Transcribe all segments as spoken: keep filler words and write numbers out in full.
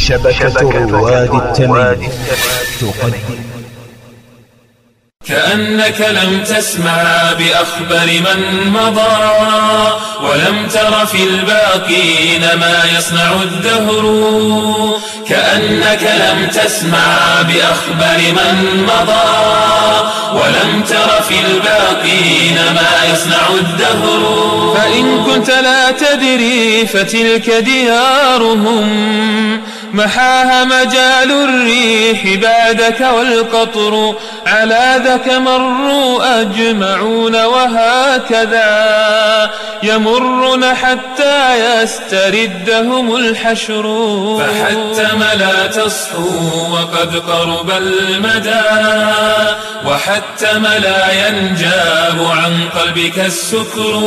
شبكة رواد التمييز تقدم. كأنك لم تسمع بأخبر من مضى، ولم تر في الباقين ما يصنع الدهر. كأنك لم تسمع بأخبر من مضى، ولم تر في الباقين ما يصنع الدهر. فإن كنت لا تدري فتلك ديارهم، محاها مجال الريح بعدك والقطر. على ذاك مروا أجمعون، وهكذا يمرون حتى يستردهم الحشر. فحتم لا تصحو وقد قرب المدى، وحتم لا ينجاب عن قلبك السكر.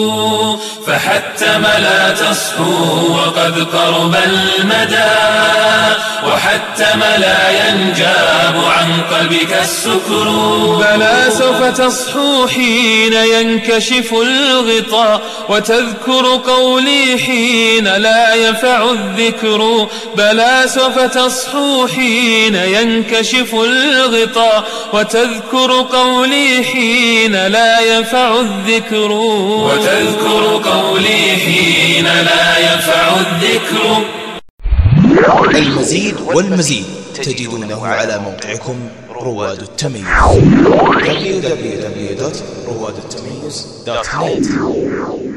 فحتم لا تصحو وقد قرب المدى، وحتم لا ينجاب عن قلبك السكر. بلى سوف تصحو حين ينكشف الغطاء، وتذكر قولي حين لا ينفع الذكر. بلى سوف تصحو حين ينكشف الغطاء، وتذكر قولي حين لا ينفع الذكر. وتذكر قولي حين لا ينفع الذكر. المزيد والمزيد تجدونه على موقعكم رواد التمييز دبليو دبليو دبليو دوت رواد التمييز دوت نت.